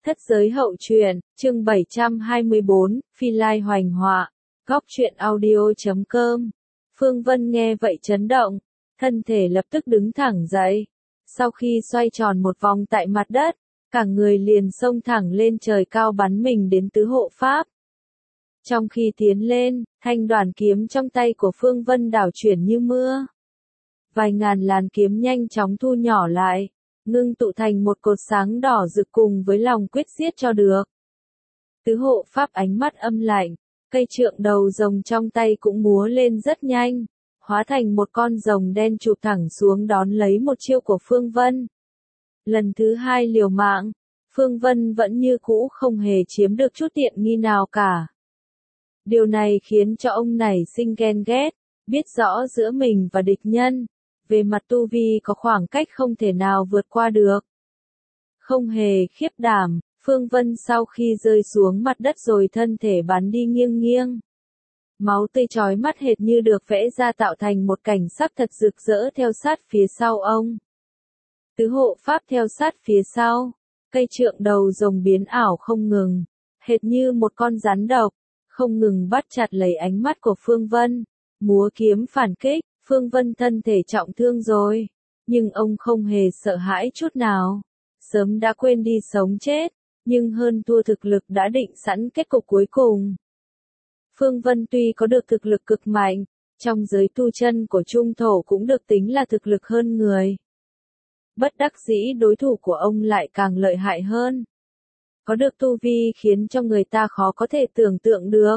Thất giới hậu truyện, chương 724, Phi Lai hoành họa, góc truyện audio.com. Phương Vân nghe vậy chấn động, thân thể lập tức đứng thẳng dậy. Sau khi xoay tròn một vòng tại mặt đất, cả người liền xông thẳng lên trời cao bắn mình đến tứ hộ pháp. Trong khi tiến lên, thanh đoàn kiếm trong tay của Phương Vân đảo chuyển như mưa. Vài ngàn làn kiếm nhanh chóng thu nhỏ lại, ngưng tụ thành một cột sáng đỏ rực cùng với lòng quyết giết cho được. Tứ hộ pháp ánh mắt âm lạnh, cây trượng đầu rồng trong tay cũng múa lên rất nhanh, hóa thành một con rồng đen chụp thẳng xuống đón lấy một chiêu của Phương Vân. Lần thứ hai liều mạng, Phương Vân vẫn như cũ không hề chiếm được chút tiện nghi nào cả. Điều này khiến cho ông nảy sinh ghen ghét, biết rõ giữa mình và địch nhân, về mặt tu vi có khoảng cách không thể nào vượt qua được. Không hề khiếp đảm, Phương Vân sau khi rơi xuống mặt đất rồi thân thể bắn đi nghiêng nghiêng. Máu tươi chói mắt hệt như được vẽ ra tạo thành một cảnh sắc thật rực rỡ theo sát phía sau ông. Tứ hộ pháp theo sát phía sau, cây trượng đầu rồng biến ảo không ngừng, hệt như một con rắn độc, không ngừng bắt chặt lấy ánh mắt của Phương Vân, múa kiếm phản kích. Phương Vân thân thể trọng thương rồi, nhưng ông không hề sợ hãi chút nào, sớm đã quên đi sống chết, nhưng hơn thua thực lực đã định sẵn kết cục cuối cùng. Phương Vân tuy có được thực lực cực mạnh, trong giới tu chân của Trung Thổ cũng được tính là thực lực hơn người. Bất đắc dĩ đối thủ của ông lại càng lợi hại hơn. Có được tu vi khiến cho người ta khó có thể tưởng tượng được.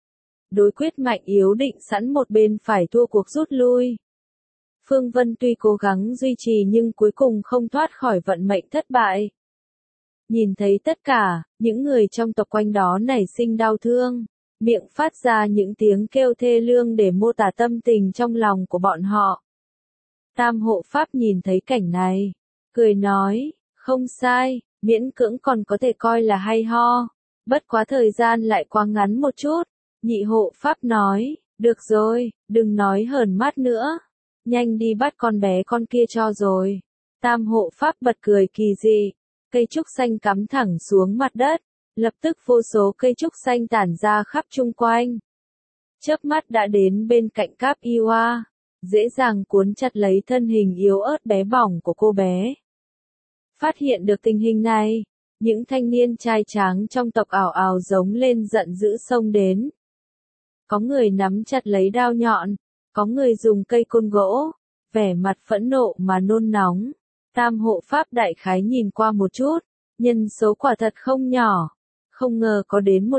Đối quyết mạnh yếu định sẵn một bên phải thua cuộc rút lui. Phương Vân tuy cố gắng duy trì nhưng cuối cùng không thoát khỏi vận mệnh thất bại. Nhìn thấy tất cả, những người trong tộc quanh đó nảy sinh đau thương, miệng phát ra những tiếng kêu thê lương để mô tả tâm tình trong lòng của bọn họ. Tam hộ pháp nhìn thấy cảnh này, cười nói, không sai, miễn cưỡng còn có thể coi là hay ho, bất quá thời gian lại quá ngắn một chút. Nhị hộ pháp nói, được rồi, đừng nói hờn mát nữa, nhanh đi bắt con bé con kia cho rồi. Tam hộ pháp bật cười kỳ dị, cây trúc xanh cắm thẳng xuống mặt đất, lập tức vô số cây trúc xanh tản ra khắp chung quanh. Chớp mắt đã đến bên cạnh Cáp Iwa, dễ dàng cuốn chặt lấy thân hình yếu ớt bé bỏng của cô bé. Phát hiện được tình hình này, những thanh niên trai tráng trong tộc ảo ảo giống lên giận dữ xông đến. Có người nắm chặt lấy đao nhọn, có người dùng cây côn gỗ, vẻ mặt phẫn nộ mà nôn nóng. Tam hộ pháp đại khái nhìn qua một chút, nhân số quả thật không nhỏ, không ngờ có đến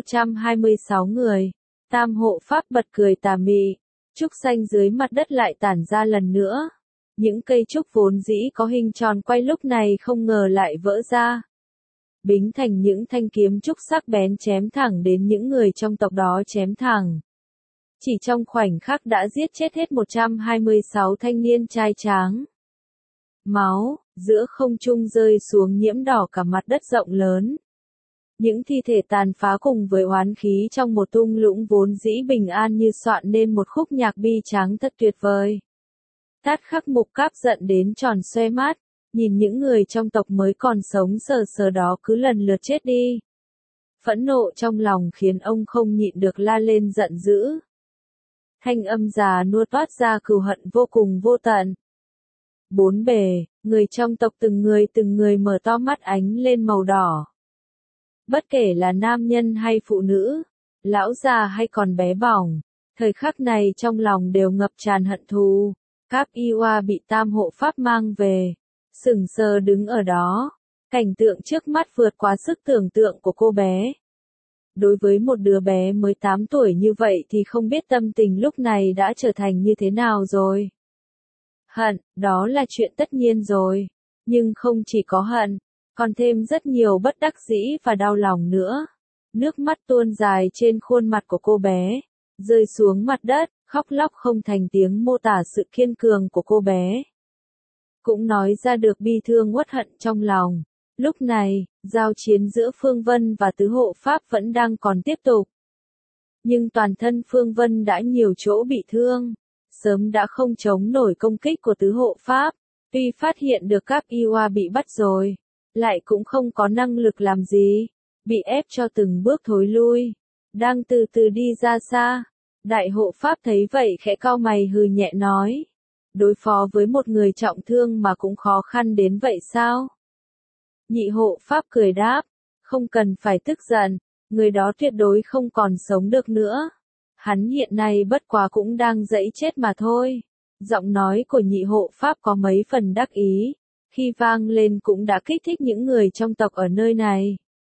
126 người. Tam hộ pháp bật cười tà mị, trúc xanh dưới mặt đất lại tản ra lần nữa. Những cây trúc vốn dĩ có hình tròn quay lúc này không ngờ lại vỡ ra. Bính thành những thanh kiếm trúc sắc bén chém thẳng đến những người trong tộc đó chém thẳng. Chỉ trong khoảnh khắc đã giết chết hết 126 thanh niên trai tráng. Máu, giữa không trung rơi xuống nhiễm đỏ cả mặt đất rộng lớn. Những thi thể tàn phá cùng với oán khí trong một thung lũng vốn dĩ bình an như soạn nên một khúc nhạc bi tráng thật tuyệt vời. Tát khắc mục cáp giận đến tròn xoe mắt, nhìn những người trong tộc mới còn sống sờ sờ đó cứ lần lượt chết đi. Phẫn nộ trong lòng khiến ông không nhịn được la lên giận dữ. Thanh âm già nua toát ra cừu hận vô cùng vô tận. Bốn bề, người trong tộc từng người mở to mắt ánh lên màu đỏ. Bất kể là nam nhân hay phụ nữ, lão già hay còn bé bỏng, thời khắc này trong lòng đều ngập tràn hận thù. Cáp Iwa bị tam hộ pháp mang về, sững sờ đứng ở đó, cảnh tượng trước mắt vượt quá sức tưởng tượng của cô bé. Đối với một đứa bé mới 8 tuổi như vậy thì không biết tâm tình lúc này đã trở thành như thế nào rồi. Hận, đó là chuyện tất nhiên rồi, nhưng không chỉ có hận, còn thêm rất nhiều bất đắc dĩ và đau lòng nữa. Nước mắt tuôn dài trên khuôn mặt của cô bé, rơi xuống mặt đất, khóc lóc không thành tiếng mô tả sự kiên cường của cô bé. Cũng nói ra được bi thương uất hận trong lòng. Lúc này, giao chiến giữa Phương Vân và tứ hộ pháp vẫn đang còn tiếp tục. Nhưng toàn thân Phương Vân đã nhiều chỗ bị thương, sớm đã không chống nổi công kích của tứ hộ pháp. Tuy phát hiện được Cáp Iwa bị bắt rồi, lại cũng không có năng lực làm gì, bị ép cho từng bước thối lui, đang từ từ đi ra xa. Đại hộ pháp thấy vậy khẽ cau mày hừ nhẹ nói, đối phó với một người trọng thương mà cũng khó khăn đến vậy sao? Nhị hộ pháp cười đáp, không cần phải tức giận, người đó tuyệt đối không còn sống được nữa. Hắn hiện nay bất quá cũng đang dẫy chết mà thôi. Giọng nói của nhị hộ pháp có mấy phần đắc ý, khi vang lên cũng đã kích thích những người trong tộc ở nơi này.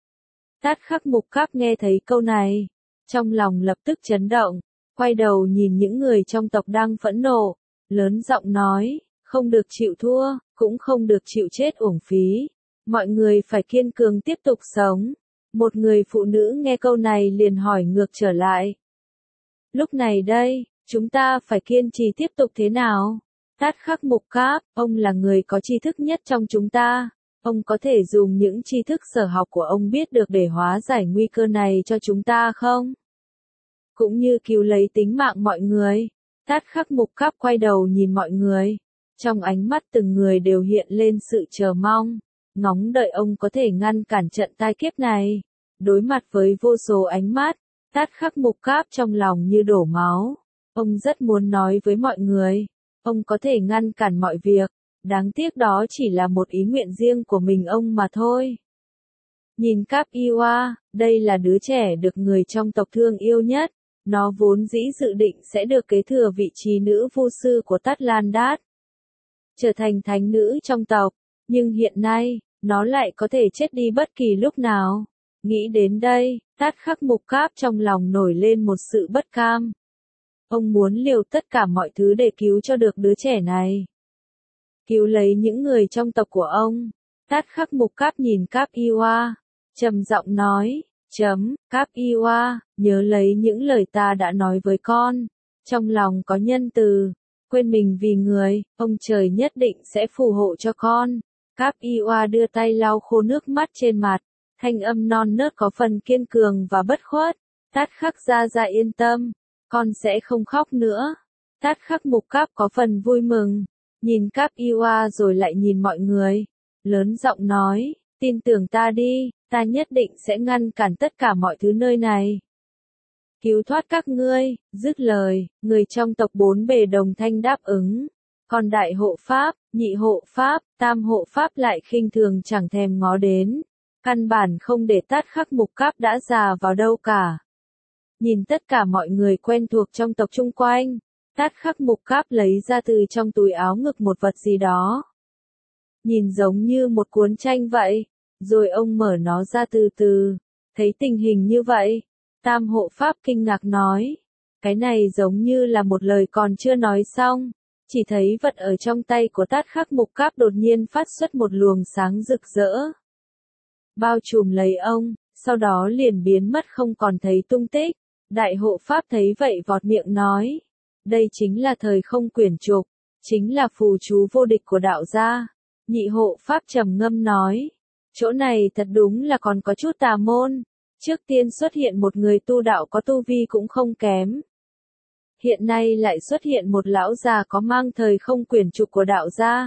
Tát Khắc Mục Cáp nghe thấy câu này, trong lòng lập tức chấn động, quay đầu nhìn những người trong tộc đang phẫn nộ, lớn giọng nói, không được chịu thua, cũng không được chịu chết uổng phí. Mọi người phải kiên cường tiếp tục sống. Một người phụ nữ nghe câu này liền hỏi ngược trở lại. Lúc này đây, chúng ta phải kiên trì tiếp tục thế nào? Tát Khắc Mục Cáp, ông là người có tri thức nhất trong chúng ta. Ông có thể dùng những tri thức sở học của ông biết được để hóa giải nguy cơ này cho chúng ta không? Cũng như cứu lấy tính mạng mọi người. Tát Khắc Mục Cáp quay đầu nhìn mọi người. Trong ánh mắt từng người đều hiện lên sự chờ mong, ngóng đợi ông có thể ngăn cản trận tai kiếp này. Đối mặt với vô số ánh mắt, Tát Khắc Mục Cáp trong lòng như đổ máu. Ông rất muốn nói với mọi người, ông có thể ngăn cản mọi việc, đáng tiếc đó chỉ là một ý nguyện riêng của mình ông mà thôi. Nhìn Cáp Iwa, đây là đứa trẻ được người trong tộc thương yêu nhất, nó vốn dĩ dự định sẽ được kế thừa vị trí nữ vu sư của Tát Lan Đát, trở thành thánh nữ trong tộc, nhưng hiện nay, nó lại có thể chết đi bất kỳ lúc nào. Nghĩ đến đây, Tát Khắc Mục Cáp trong lòng nổi lên một sự bất cam. Ông muốn liều tất cả mọi thứ để cứu cho được đứa trẻ này. Cứu lấy những người trong tộc của ông. Tát Khắc Mục Cáp nhìn Cáp Iwa, trầm giọng nói, Cáp Iwa, nhớ lấy những lời ta đã nói với con. Trong lòng có nhân từ, quên mình vì người, ông trời nhất định sẽ phù hộ cho con. Cáp Iwa đưa tay lau khô nước mắt trên mặt, thanh âm non nớt có phần kiên cường và bất khuất. Tát Khắc gia gia yên tâm, con sẽ không khóc nữa. Tát Khắc Mục Cáp có phần vui mừng, nhìn Cáp Iwa rồi lại nhìn mọi người, lớn giọng nói, tin tưởng ta đi, ta nhất định sẽ ngăn cản tất cả mọi thứ nơi này. Cứu thoát các ngươi, dứt lời, người trong tộc bốn bề đồng thanh đáp ứng. Còn đại hộ pháp, nhị hộ pháp, tam hộ pháp lại khinh thường chẳng thèm ngó đến. Căn bản không để Tát Khắc Mục Cáp đã già vào đâu cả. Nhìn tất cả mọi người quen thuộc trong tộc chung quanh, Tát Khắc Mục Cáp lấy ra từ trong túi áo ngực một vật gì đó. Nhìn giống như một cuốn tranh vậy, rồi ông mở nó ra từ từ, thấy tình hình như vậy. Tam hộ pháp kinh ngạc nói, cái này giống như là một lời còn chưa nói xong, chỉ thấy vật ở trong tay của Tát Khắc Mục Cáp đột nhiên phát xuất một luồng sáng rực rỡ, bao trùm lấy ông, sau đó liền biến mất không còn thấy tung tích. Đại hộ pháp thấy vậy vọt miệng nói, đây chính là thời không quyển trục, chính là phù chú vô địch của đạo gia. Nhị hộ pháp trầm ngâm nói, chỗ này thật đúng là còn có chút tà môn. Trước tiên xuất hiện một người tu đạo có tu vi cũng không kém. Hiện nay lại xuất hiện một lão già có mang thời không quyển trục của đạo gia.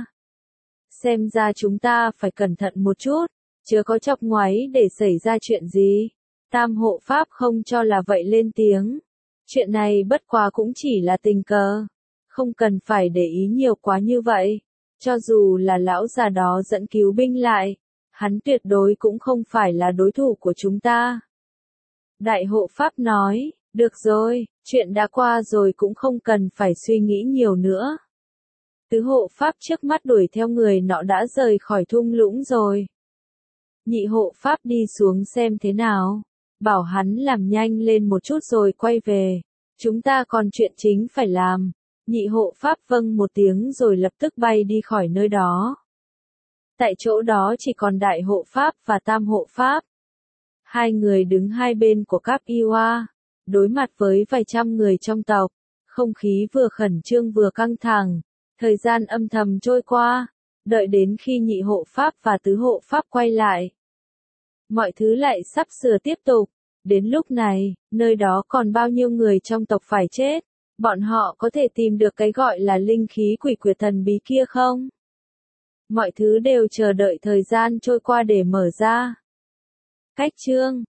Xem ra chúng ta phải cẩn thận một chút, chớ có chọc ngoáy để xảy ra chuyện gì. Tam hộ pháp không cho là vậy lên tiếng. Chuyện này bất quá cũng chỉ là tình cờ, không cần phải để ý nhiều quá như vậy. Cho dù là lão già đó dẫn cứu binh lại, hắn tuyệt đối cũng không phải là đối thủ của chúng ta. Đại hộ pháp nói, được rồi, chuyện đã qua rồi cũng không cần phải suy nghĩ nhiều nữa. Tứ hộ pháp trước mắt đuổi theo người nọ đã rời khỏi thung lũng rồi. Nhị hộ pháp đi xuống xem thế nào, bảo hắn làm nhanh lên một chút rồi quay về. Chúng ta còn chuyện chính phải làm. Nhị hộ pháp vâng một tiếng rồi lập tức bay đi khỏi nơi đó. Tại chỗ đó chỉ còn đại hộ pháp và tam hộ pháp. Hai người đứng hai bên của Cáp Iwa, đối mặt với vài trăm người trong tộc. Không khí vừa khẩn trương vừa căng thẳng. Thời gian âm thầm trôi qua, đợi đến khi nhị hộ pháp và tứ hộ pháp quay lại. Mọi thứ lại sắp sửa tiếp tục. Đến lúc này, nơi đó còn bao nhiêu người trong tộc phải chết? Bọn họ có thể tìm được cái gọi là linh khí quỷ quyệt thần bí kia không? Mọi thứ đều chờ đợi thời gian trôi qua để mở ra. Cách chương